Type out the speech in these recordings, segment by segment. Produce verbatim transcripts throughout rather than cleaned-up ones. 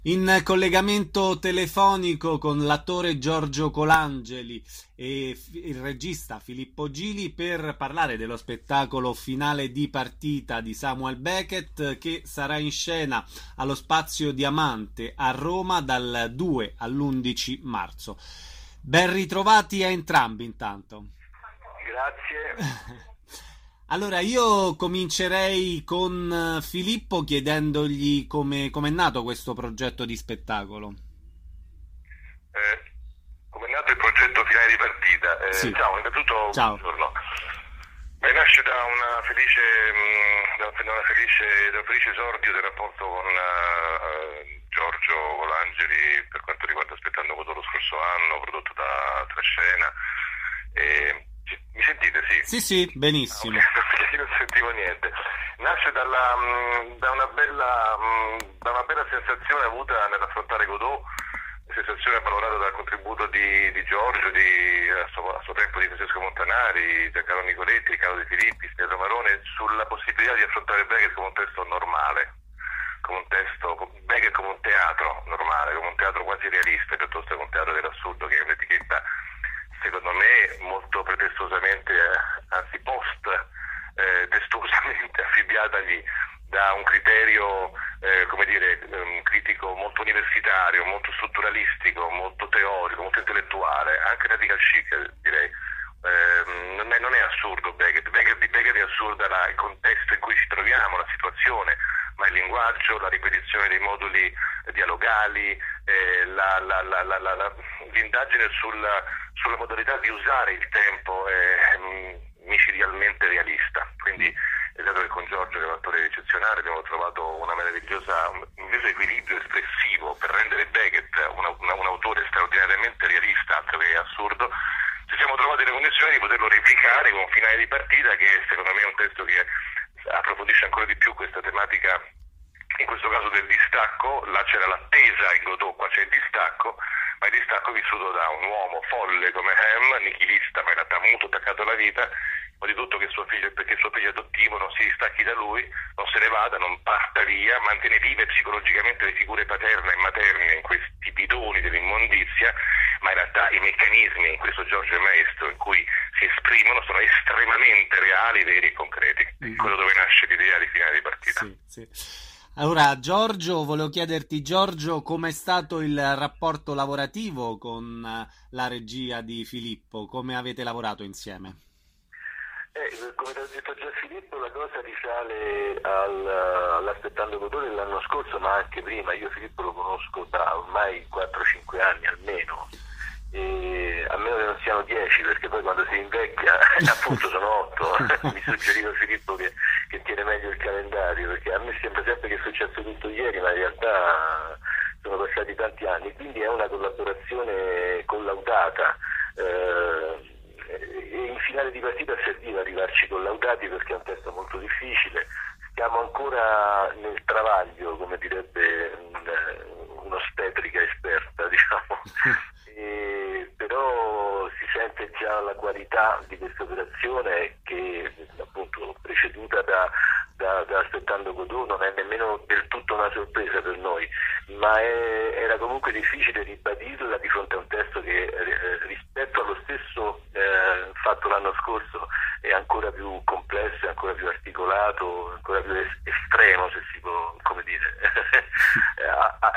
In collegamento telefonico con l'attore Giorgio Colangeli e f- il regista Filippo Gili per parlare dello spettacolo Finale di partita di Samuel Beckett che sarà in scena allo Spazio Diamante a Roma dal due all'undici marzo. Ben ritrovati a entrambi intanto. Grazie. Allora, io comincerei con eh, Filippo chiedendogli come come è nato questo progetto di spettacolo. Eh, come è nato il progetto Finale di partita? Eh, Sì, ciao, innanzitutto ciao. buongiorno. Beh, nasce da una felice, mh, da da una felice, da un felice esordio del rapporto con eh, Giorgio Colangeli per quanto riguarda Aspettando Godot lo scorso anno, prodotto da Trascena. E, ci- mi sentite? Sì. Sì, sì, Ah, ok, benissimo. perché io non sentivo niente. Nasce dalla, mh, da una bella, mh, da una bella sensazione avuta nell'affrontare Godot, sensazione valorata dal contributo di, di Giorgio, di, a, suo, a suo tempo di Francesco Montanari, Giancarlo Nicoletti, Riccardo De Filippi, Pietro Marone, sulla possibilità di affrontare Beckett come un testo normale, come un testo, Beckett come un teatro normale, come un teatro quasi realista, piuttosto che un teatro dell'assurdo, che è un'etichetta, secondo me, molto pretestuosamente, eh, anzi post eh, testuosamente affibbiatagli da un criterio, eh, come dire, um, critico molto universitario, molto strutturalistico, molto teorico, molto intellettuale, anche radical chic, direi. Eh, non, è, non è assurdo Beckett. Beckett, di Beckett è assurda la, il contesto in cui ci troviamo, la situazione, ma il linguaggio, la ripetizione dei moduli eh, dialogali, eh, la, la, la, la, la, la, l'indagine sulla, sulla modalità di usare il tempo è mm, micidialmente realista. Quindi è dato che con Giorgio, che è un attore eccezionale, abbiamo trovato una meravigliosa, un meraviglioso equilibrio espressivo per rendere Beckett una, una, un autore straordinariamente realista, altro che assurdo. Ci siamo trovati nelle condizioni di poterlo replicare con un Finale di partita che secondo me è un testo che approfondisce ancora di più questa tematica, in questo caso del distacco. Là c'era l'attesa in Godot, qua c'è il distacco, ma il distacco vissuto da un uomo folle come Ham, nichilista ma in realtà molto attaccato alla vita, ma di tutto che suo figlio, perché suo figlio adottivo non si distacchi da lui, non se ne vada, non parta via, mantiene vive psicologicamente le figure paterna e materna in questi bidoni dell'immondizia, ma in realtà i meccanismi, in questo Giorgio è maestro, in cui si esprimono sono estremamente reali, veri e concreti. È Mhm. quello dove nasce l'idea di Finale di partita. Sì, sì. Allora, Giorgio, volevo chiederti, Giorgio, com'è stato il rapporto lavorativo con eh, la regia di Filippo? Come avete lavorato insieme? Eh, come ti ho detto già Filippo, la cosa risale al, all'Aspettando Godot dell'anno scorso, ma anche prima. Io Filippo lo conosco da ormai quattro cinque anni almeno, e a meno che non siano dieci, perché poi quando si invecchia appunto sono otto. Mi suggeriva Filippo che, che tiene meglio il calendario, perché a me sembra sempre che è successo tutto ieri, ma in realtà sono passati tanti anni, quindi è una collaborazione collaudata. Eh, e in Finale di partita serviva arrivarci collaudati perché è un testo molto difficile. Stiamo ancora nel travaglio, come direbbe un, un'ostetrica esperta, diciamo. E, però si sente già la qualità di questa operazione, che appunto preceduta da, da, da Aspettando Godot non è nemmeno del tutto una sorpresa per noi, ma è, era comunque difficile ribadirla di fronte a un testo che eh, rispetto allo stesso eh, fatto l'anno scorso è ancora più complesso, è ancora più articolato, ancora più es- estremo, se si può, come dire, a- a-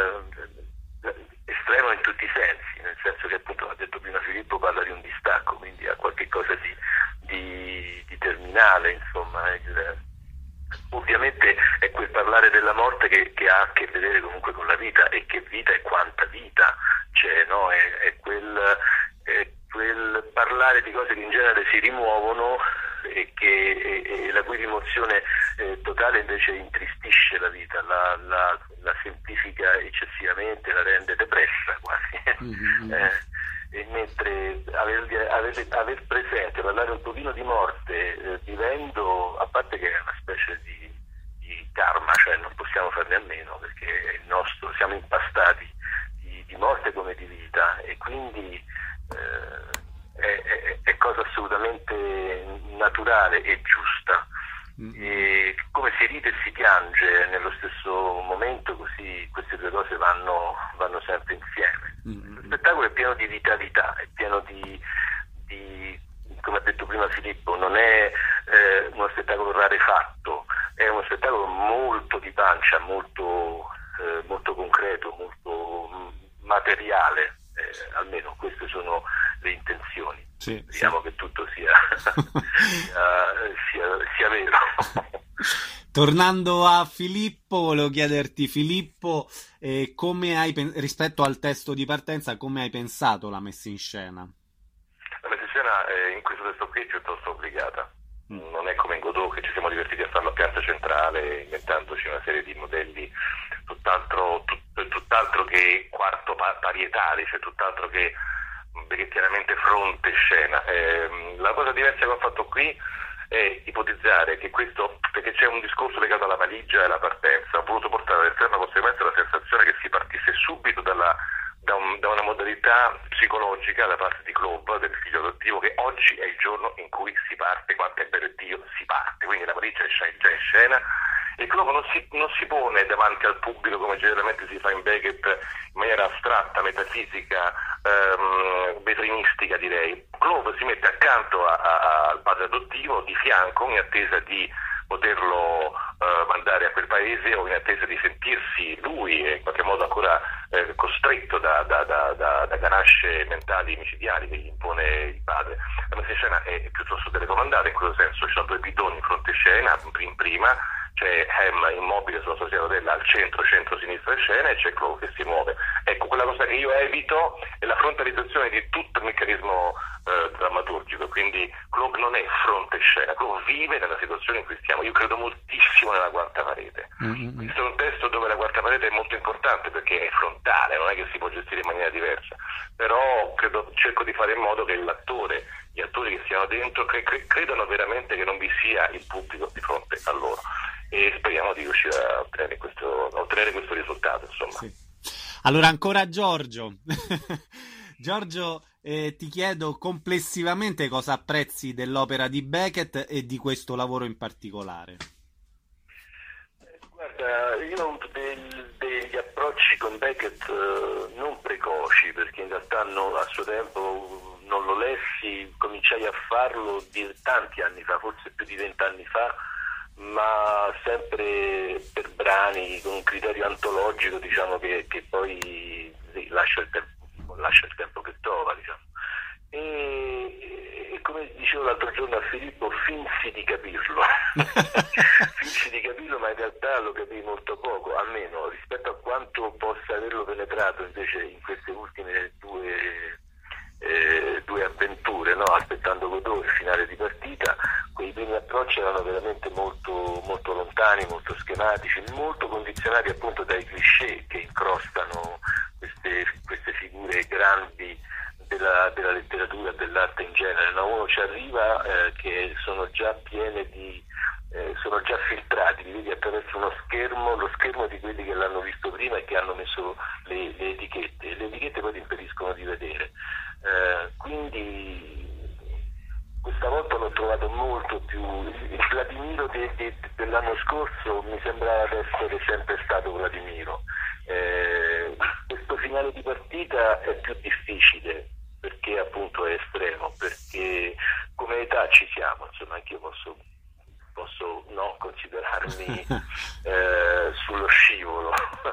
eh, estremo in tutti i sensi, nel senso che appunto, ha detto prima Filippo, parla di un distacco, quindi ha qualche cosa di, di, di terminale, insomma. Il, ovviamente è quel parlare della morte che, che ha a che vedere comunque con la vita, e che vita e quanta vita c'è, no? È, è quel, è quel parlare di cose che in genere si rimuovono e, che, e, e la cui rimozione eh, totale invece intristisce la vita, la, la, la semplifica eccessivamente, la rende depressa quasi. Mhm. eh, e mentre aver, aver, aver presente, parlare un pochino di morte, eh, vivendo, a parte che è una specie di, di karma, cioè non possiamo farne a meno, perché è il nostro, siamo impastati di, di morte come di vita, e quindi eh, è, è, è cosa assolutamente naturale e giusta. Mhm. E come si ride e si piange nello stesso momento, così queste due cose vanno vitalità, è pieno di, di come ha detto prima Filippo, non è eh, uno spettacolo rarefatto, è uno spettacolo molto di pancia, molto, eh, molto concreto, molto materiale, eh, almeno queste sono le intenzioni. Sì, Speriamo sì. che tutto sia, sia, sia, sia vero. Tornando a Filippo, volevo chiederti, Filippo, eh, come hai pen- rispetto al testo di partenza, come hai pensato la messa in scena? La messa in scena eh, in questo testo qui è piuttosto obbligata. Non è come in Godot che ci siamo divertiti a farlo a pianta centrale, inventandoci una serie di modelli tutt'altro, tut, tutt'altro che quarto pa- parietali, cioè tutt'altro che beghettianamente fronte scena. Eh, la cosa diversa che ho fatto qui è ipotizzare che questo, perché c'è un discorso legato alla valigia e alla partenza, ho voluto portare all'esterno conseguenza la sensazione che si partisse subito dalla, da, un, da una modalità psicologica da parte di Claude, del figlio adottivo, che oggi è il giorno in cui si parte, quanto è bello Dio, si parte, quindi la valigia è già in scena. E Claude non si, non si pone davanti al pubblico come generalmente si fa in Beckett in maniera astratta, metafisica, ehm, vetrinistica direi. Claude si mette accanto a, a, al padre adottivo di fianco in attesa di poterlo eh, mandare a quel paese o in attesa di sentirsi lui in qualche modo ancora eh, costretto da, da, da, da, da ganasce mentali micidiali che gli impone il padre. La messa in scena è piuttosto telecomandata in questo senso, ci sono due bidoni in fronte scena, in prima c'è Ham immobile sulla sua rotella al centro, centro-sinistra scena e c'è Claude che si muove. Ecco, quella cosa che io evito è la frontalizzazione di tutto il meccanismo eh, drammaturgico, quindi Claude non è fronte scena, Claude vive nella situazione in cui stiamo. Io credo moltissimo nella quarta parete. Mm-hmm. Questo è un testo dove la quarta parete è molto importante perché è frontale, non è che si può gestire in maniera diversa, però credo, cerco di fare in modo che l'attore, gli attori che siano dentro cre- cre- credano veramente che non vi sia il pubblico di fronte a loro. E speriamo di riuscire a ottenere questo, a ottenere questo risultato, insomma. Sì. Allora ancora Giorgio. Giorgio, eh, ti chiedo complessivamente cosa apprezzi dell'opera di Beckett e di questo lavoro in particolare. Guarda, io ho avuto del, degli approcci con Beckett eh, non precoci, perché in realtà non, a suo tempo non lo lessi, cominciai a farlo di tanti anni fa, forse più di vent'anni fa, ma sempre per brani con un criterio antologico, diciamo, che, che poi sì, lascia il tempo, lascia il tempo che trova, diciamo. E, e come dicevo l'altro giorno a Filippo, finsi di capirlo finsi di capirlo, ma in realtà lo capii molto poco, almeno rispetto a quanto possa averlo penetrato invece in queste ultime due Eh, due avventure, no? Aspettando Godot, il finale di partita. Quei primi approcci erano veramente molto, molto lontani, molto schematici, molto condizionati appunto dai cliché che incrostano queste, queste figure grandi della, della letteratura, dell'arte in genere, no? Uno ci arriva eh, che sono già piene di eh, sono già filtrati, li vedi attraverso uno schermo, lo schermo di quelli che l'hanno visto prima e che hanno messo le, le etichette, le etichette poi ti impediscono di vedere. Eh, quindi questa volta l'ho trovato molto più, il Vladimiro de, de, dell'anno scorso mi sembrava essere sempre stato Vladimiro. Eh, questo finale di partita è più difficile perché appunto è estremo, perché come età ci siamo, insomma anche io posso posso no, considerarmi eh, sullo scivolo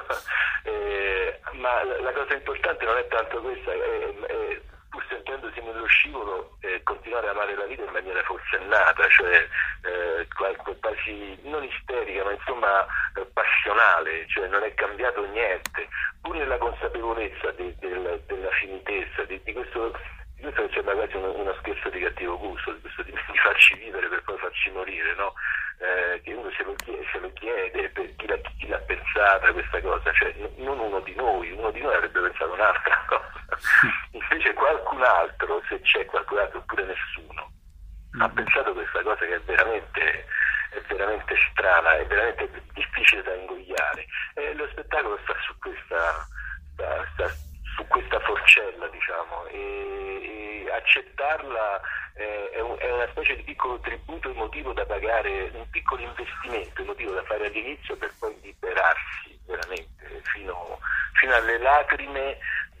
eh, ma la, la cosa importante non è tanto questa, è, è, pur sentendosi nello scivolo eh, continuare a amare la vita in maniera forsennata, cioè eh, quasi non isterica ma insomma eh, passionale, cioè non è cambiato niente, pur nella consapevolezza de, de, della finitezza di, di questo. Questo sembra quasi uno, uno scherzo di cattivo gusto, questo di, di farci vivere per poi farci morire, no? Eh, che uno se lo chiede, se lo chiede per chi l'ha, chi l'ha pensata questa cosa, cioè non uno di noi, uno di noi avrebbe pensato un'altra cosa, invece qualcun altro, se c'è qualcun altro oppure nessuno, ha pensato questa cosa che è veramente, è veramente strana, è veramente difficile da ingoiare. Eh, lo spettacolo sta su questa, sta, sta su questa forcella, diciamo, e, e accettarla eh, è, un, è una specie di piccolo tributo emotivo da pagare, un piccolo investimento emotivo da fare all'inizio per poi liberarsi veramente fino, fino alle lacrime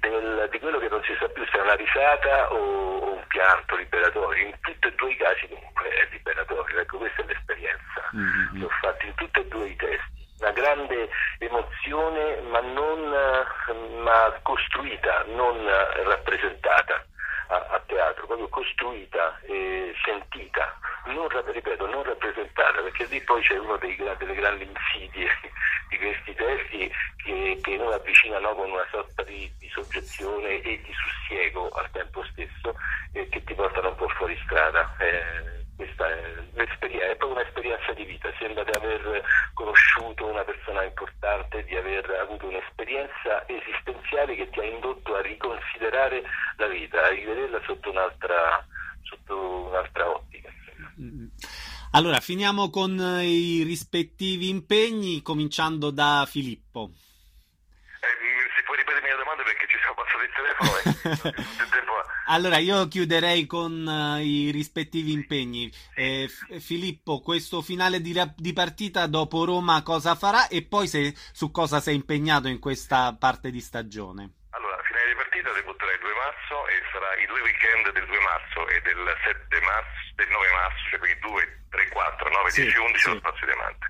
del, di quello che non si sa più se è una risata o, o un pianto liberatorio. In tutti e due i casi comunque è liberatorio, ecco, questa è l'esperienza mm-hmm. che ho fatto in tutti e due i testi. Una grande emozione, ma non ma costruita, non rappresentata a, a teatro, proprio costruita e sentita, non, ripeto, non rappresentata, perché lì poi c'è una delle grandi insidie di questi testi che, che non avvicinano con una sorta di, di soggezione e di sussiego al tempo stesso, e che ti portano un po' fuori strada. Eh, questa è l'esperienza, è proprio un'esperienza di vita, sembra di aver conosciuto una persona importante, di aver avuto un'esperienza esistenziale che ti ha indotto a riconsiderare la vita, a rivederla sotto un'altra, sotto un'altra ottica. Allora, finiamo con i rispettivi impegni, cominciando da Filippo. Eh, si può ripetermi la domanda perché ci siamo passati il telefono e tutto il tempo. Allora, io chiuderei con uh, i rispettivi impegni. Eh, F- Filippo, questo finale di, di partita dopo Roma cosa farà, e poi se, su cosa sei impegnato in questa parte di stagione? Allora, finale di partita debutterà il due marzo e sarà i due weekend del due marzo e del sette marzo, del nove marzo, cioè quindi due, tre, quattro, nove, sì, dieci, undici sì. Allo Spazio Diamante.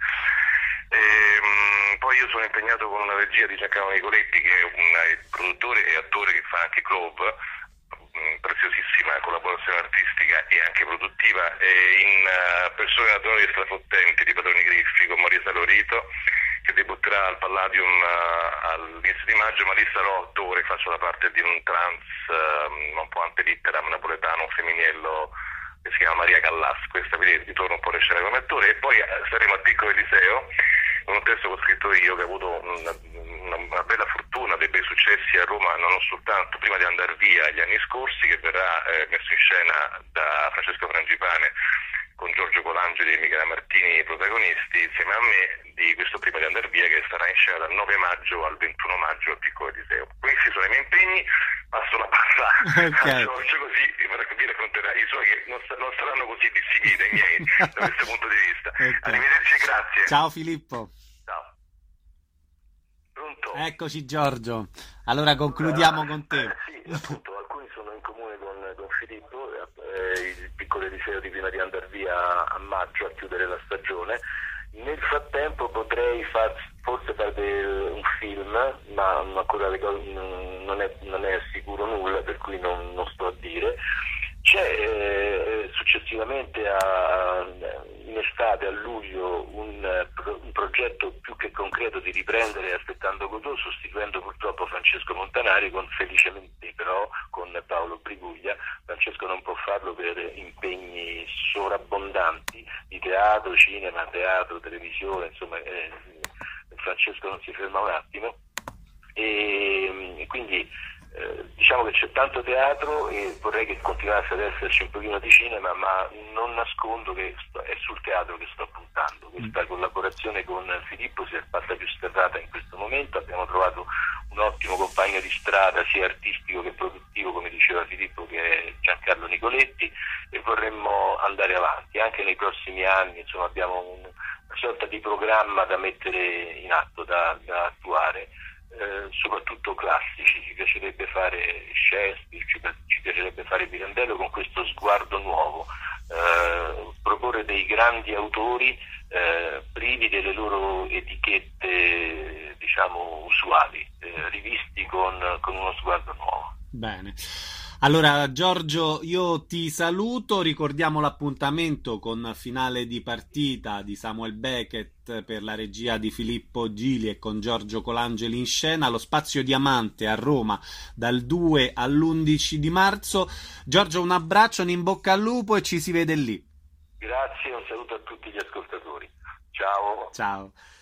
E, poi io sono impegnato con una regia di Giancarlo Nicoletti, che è un produttore e attore che fa anche Globe, preziosissima collaborazione artistica e anche produttiva, e in uh, persone naturali strafottenti di Padroni Griffi con Marisa Lorito, che debutterà al Palladium uh, all'inizio di maggio, ma lì sarò attore, faccio la parte di un trans uh, un po' antelitteram napoletano, un femminillo che si chiama Maria Callas, questa quindi ritorno un po' alle scene come attore, e poi uh, saremo al Piccolo Eliseo con un testo che ho scritto io, che ha avuto una, una, una bella fortuna, dei bei successi a Roma, non soltanto prima di andare via gli anni scorsi, che verrà eh, messo in scena da Francesco Frangipane con Giorgio Colangeli e Michela Martini protagonisti, insieme a me, di questo prima di andare via, che sarà in scena dal nove maggio al ventuno maggio al Piccolo Eliseo. Questi sono i miei impegni, passo la palla okay. a Giorgio, così vi racconterà i suoi, che non, non saranno così dissimili dai miei da questo punto di vista. Okay. Arrivederci e grazie. Ciao Filippo. Ciao. Pronto? Eccoci Giorgio, allora concludiamo uh, con te. Eh, sì, appunto, alcuni sono in comune con, con Filippo, eh, il Piccolo Eliseo di prima di andare via a maggio a chiudere la stagione. Nel frattempo potrei far, forse fare del, un film, ma ancora le cose, non, è, non è sicuro nulla, per cui non, non sto a dire. C'è eh, successivamente a, in estate, a luglio, un, un progetto più che concreto di riprendere Aspettando Godot, sostituendo purtroppo Francesco Montanari, con felicemente però con Paolo Briguglia. Francesco non può farlo per impegni sovrabbondanti di teatro, cinema, teatro, televisione, insomma eh, Francesco non si ferma un attimo, e, e quindi Eh, diciamo che c'è tanto teatro e vorrei che continuasse ad esserci un pochino di cinema, ma non nascondo che sto, è sul teatro che sto puntando. Questa collaborazione con Filippo si è fatta più sterrata in questo momento, abbiamo trovato un ottimo compagno di strada sia artistico che produttivo, come diceva Filippo, che è Giancarlo Nicoletti, e vorremmo andare avanti anche nei prossimi anni. Insomma, abbiamo un, una sorta di programma da mettere in atto, da, da attuare. Eh, soprattutto classici, ci piacerebbe fare Shakespeare, ci, ci piacerebbe fare Pirandello con questo sguardo nuovo, eh, proporre dei grandi autori eh, privi delle loro etichette, diciamo, usuali, eh, rivisti con, con uno sguardo nuovo. Bene. Allora Giorgio, io ti saluto, ricordiamo l'appuntamento con finale di partita di Samuel Beckett per la regia di Filippo Gili e con Giorgio Colangeli in scena, allo Spazio Diamante a Roma dal due all'undici di marzo. Giorgio, un abbraccio, un in bocca al lupo e ci si vede lì. Grazie, un saluto a tutti gli ascoltatori. Ciao. Ciao.